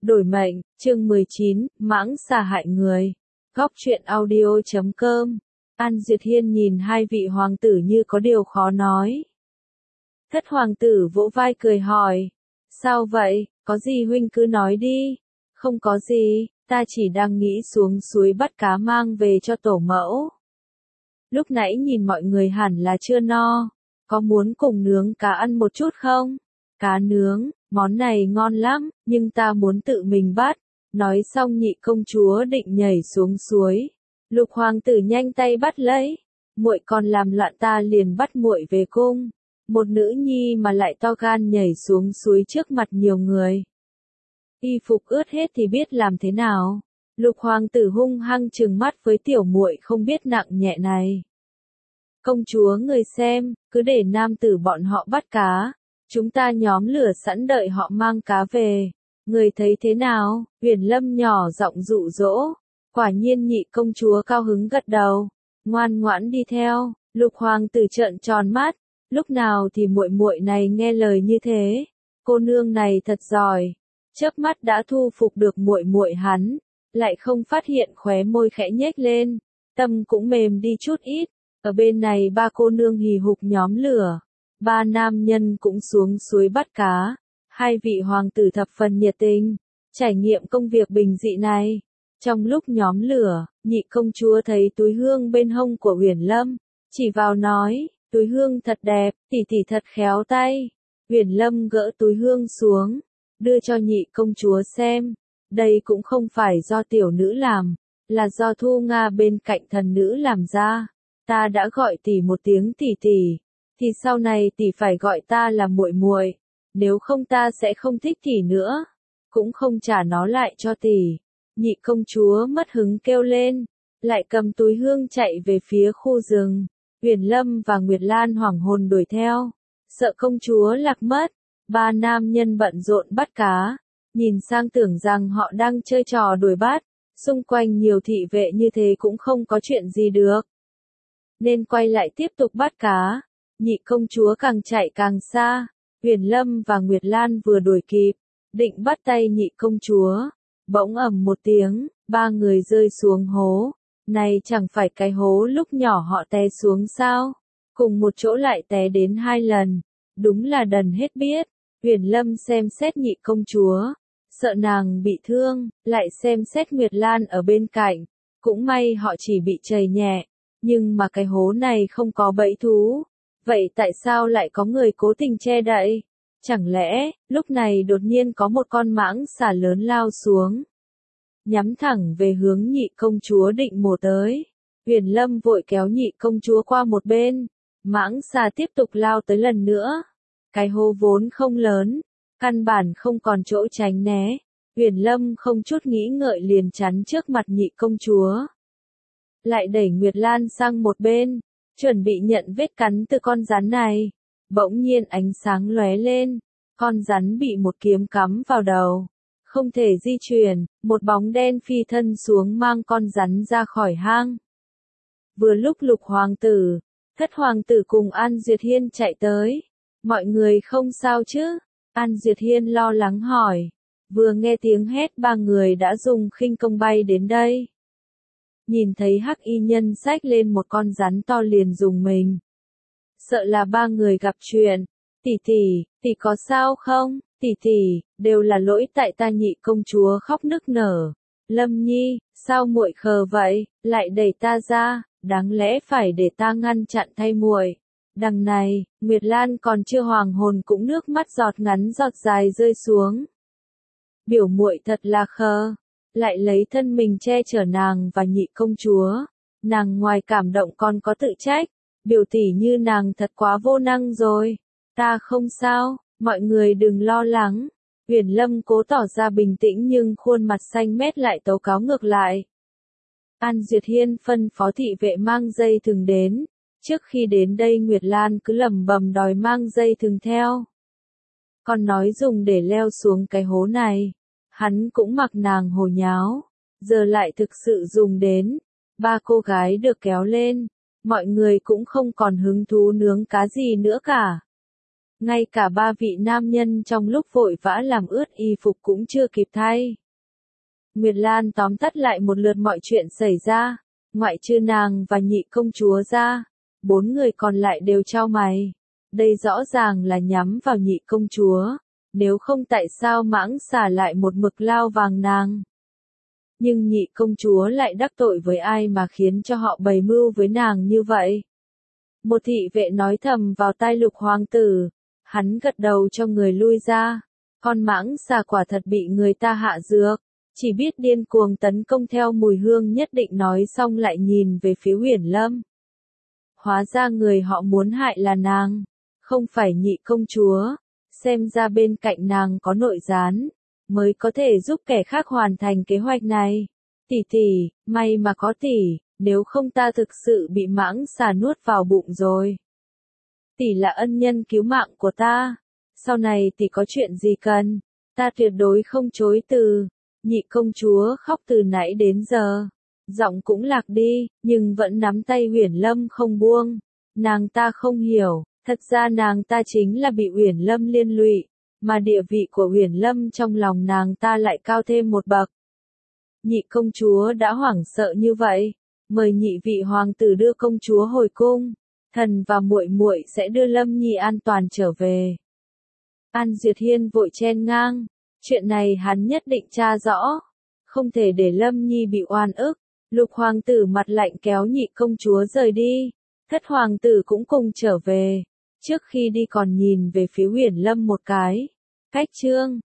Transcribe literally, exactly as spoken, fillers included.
Đổi mệnh, chương mười chín, mãng xà hại người. Góc truyện audio chấm com. An Duyệt Hiên nhìn hai vị hoàng tử như có điều khó nói. Thất hoàng tử vỗ vai cười hỏi. Sao vậy, có gì huynh cứ nói đi. Không có gì, ta chỉ đang nghĩ xuống suối bắt cá mang về cho tổ mẫu. Lúc nãy nhìn mọi người hẳn là chưa no. Có muốn cùng nướng cá ăn một chút không? Cá nướng, món này ngon lắm, nhưng ta muốn tự mình bắt. Nói xong nhị công chúa định nhảy xuống suối. Lục hoàng tử nhanh tay bắt lấy. Muội còn làm loạn ta liền bắt muội về cung. Một nữ nhi mà lại to gan nhảy xuống suối trước mặt nhiều người. Y phục ướt hết thì biết làm thế nào. Lục hoàng tử hung hăng trừng mắt với tiểu muội không biết nặng nhẹ này. Công chúa người xem, cứ để nam tử bọn họ bắt cá. Chúng ta nhóm lửa sẵn đợi họ mang cá về. Người thấy thế nào? Huyền Lâm nhỏ giọng dụ dỗ. Quả nhiên nhị công chúa cao hứng gật đầu. Ngoan ngoãn đi theo. Lục hoàng tử trợn tròn mắt. Lúc nào thì muội muội này nghe lời như thế. Cô nương này thật giỏi. Chớp mắt đã thu phục được muội muội hắn. Lại không phát hiện khóe môi khẽ nhếch lên. Tâm cũng mềm đi chút ít. Ở bên này ba cô nương hì hục nhóm lửa. Ba nam nhân cũng xuống suối bắt cá. Hai vị hoàng tử thập phần nhiệt tình. Trải nghiệm công việc bình dị này. Trong lúc nhóm lửa, nhị công chúa thấy túi hương bên hông của Huyền Lâm. Chỉ vào nói, túi hương thật đẹp, tỷ tỷ thật khéo tay. Huyền Lâm gỡ túi hương xuống. Đưa cho nhị công chúa xem. Đây cũng không phải do tiểu nữ làm. Là do Thu Nga bên cạnh thần nữ làm ra. Ta đã gọi tỷ một tiếng tỷ tỷ. Thì sau này tỷ phải gọi ta là muội muội. Nếu không ta sẽ không thích tỷ nữa. Cũng không trả nó lại cho tỷ. Nhị công chúa mất hứng kêu lên. Lại cầm túi hương chạy về phía khu rừng. Huyền Lâm và Nguyệt Lan hoảng hồn đuổi theo. Sợ công chúa lạc mất. Ba nam nhân bận rộn bắt cá. Nhìn sang tưởng rằng họ đang chơi trò đuổi bắt. Xung quanh nhiều thị vệ như thế cũng không có chuyện gì được. Nên quay lại tiếp tục bắt cá. Nhị công chúa càng chạy càng xa. Huyền Lâm và Nguyệt Lan vừa đuổi kịp. Định bắt tay nhị công chúa. Bỗng ầm một tiếng, ba người rơi xuống hố. Này chẳng phải cái hố lúc nhỏ họ té xuống sao? Cùng một chỗ lại té đến hai lần. Đúng là đần hết biết. Huyền Lâm xem xét nhị công chúa. Sợ nàng bị thương, lại xem xét Nguyệt Lan ở bên cạnh. Cũng may họ chỉ bị trầy nhẹ. Nhưng mà cái hố này không có bẫy thú. Vậy tại sao lại có người cố tình che đậy? Chẳng lẽ, lúc này đột nhiên có một con mãng xà lớn lao xuống. Nhắm thẳng về hướng nhị công chúa định mổ tới. Huyền Lâm vội kéo nhị công chúa qua một bên. Mãng xà tiếp tục lao tới lần nữa. Cái hố vốn không lớn. Căn bản không còn chỗ tránh né. Huyền Lâm không chút nghĩ ngợi liền chắn trước mặt nhị công chúa. Lại đẩy Nguyệt Lan sang một bên. Chuẩn bị nhận vết cắn từ con rắn này. Bỗng nhiên ánh sáng lóe lên. Con rắn bị một kiếm cắm vào đầu. Không thể di chuyển, một bóng đen phi thân xuống mang con rắn ra khỏi hang. Vừa lúc Lục hoàng tử, Thất hoàng tử cùng An Duyệt Hiên chạy tới. Mọi người không sao chứ? An Duyệt Hiên lo lắng hỏi. Vừa nghe tiếng hét ba người đã dùng khinh công bay đến đây. Nhìn thấy hắc y nhân xách lên một con rắn to liền dùng mình. Sợ là ba người gặp chuyện. Tỷ tỷ, tỷ có sao không? Tỷ tỷ, đều là lỗi tại ta nhị công chúa khóc nức nở. Lâm Nhi, sao muội khờ vậy, lại đẩy ta ra, đáng lẽ phải để ta ngăn chặn thay muội. Đằng này, Nguyệt Lan còn chưa hoàng hồn cũng nước mắt giọt ngắn giọt dài rơi xuống. Biểu muội thật là khờ. Lại lấy thân mình che chở nàng và nhị công chúa. Nàng ngoài cảm động còn có tự trách. Biểu tỷ như nàng thật quá vô năng rồi. Ta không sao, mọi người đừng lo lắng. Huyền Lâm cố tỏ ra bình tĩnh nhưng khuôn mặt xanh mét lại tố cáo ngược lại. An Duyệt Hiên phân phó thị vệ mang dây thừng đến. Trước khi đến đây Nguyệt Lan cứ lẩm bẩm đòi mang dây thừng theo. Còn nói dùng để leo xuống cái hố này. Hắn cũng mặc nàng hồ nháo. Giờ lại thực sự dùng đến. Ba cô gái được kéo lên. Mọi người cũng không còn hứng thú nướng cá gì nữa cả. ngay cả ba vị nam nhân trong lúc vội vã làm ướt y phục cũng chưa kịp thay. Nguyệt Lan tóm tắt lại một lượt mọi chuyện xảy ra, ngoại trừ nàng và nhị công chúa ra, bốn người còn lại đều chau mày. Đây rõ ràng là nhắm vào nhị công chúa, nếu không tại sao Mãng Xà lại một mực lao vàng nàng. Nhưng nhị công chúa lại đắc tội với ai mà khiến cho họ bày mưu với nàng như vậy? Một thị vệ nói thầm vào tai Lục hoàng tử, hắn gật đầu cho người lui ra. Con Mãng Xà quả thật bị người ta hạ dược, chỉ biết điên cuồng tấn công theo mùi hương nhất định, nói xong lại nhìn về phía Uyển Lâm. Hóa ra người họ muốn hại là nàng, không phải nhị công chúa, xem ra bên cạnh nàng có nội gián, mới có thể giúp kẻ khác hoàn thành kế hoạch này. Tỷ tỷ, may mà có tỷ, nếu không ta thực sự bị Mãng Xà nuốt vào bụng rồi. Tỷ là ân nhân cứu mạng của ta, sau này tỷ có chuyện gì cần, ta tuyệt đối không chối từ. Nhị công chúa khóc từ nãy đến giờ, giọng cũng lạc đi, nhưng vẫn nắm tay Uyển Lâm không buông. Nàng ta không hiểu, thật ra nàng ta chính là bị Uyển Lâm liên lụy, mà địa vị của Uyển Lâm trong lòng nàng ta lại cao thêm một bậc. Nhị công chúa đã hoảng sợ như vậy, mời nhị vị hoàng tử đưa công chúa hồi cung, thần và muội muội sẽ đưa Lâm Nhi an toàn trở về. An Duyệt Hiên vội chen ngang, chuyện này hắn nhất định tra rõ, không thể để Lâm Nhi bị oan ức. Lục hoàng tử mặt lạnh kéo nhị công chúa rời đi, thất hoàng tử cũng cùng trở về, trước khi đi còn nhìn về phía Uyển Lâm một cái. Cách chương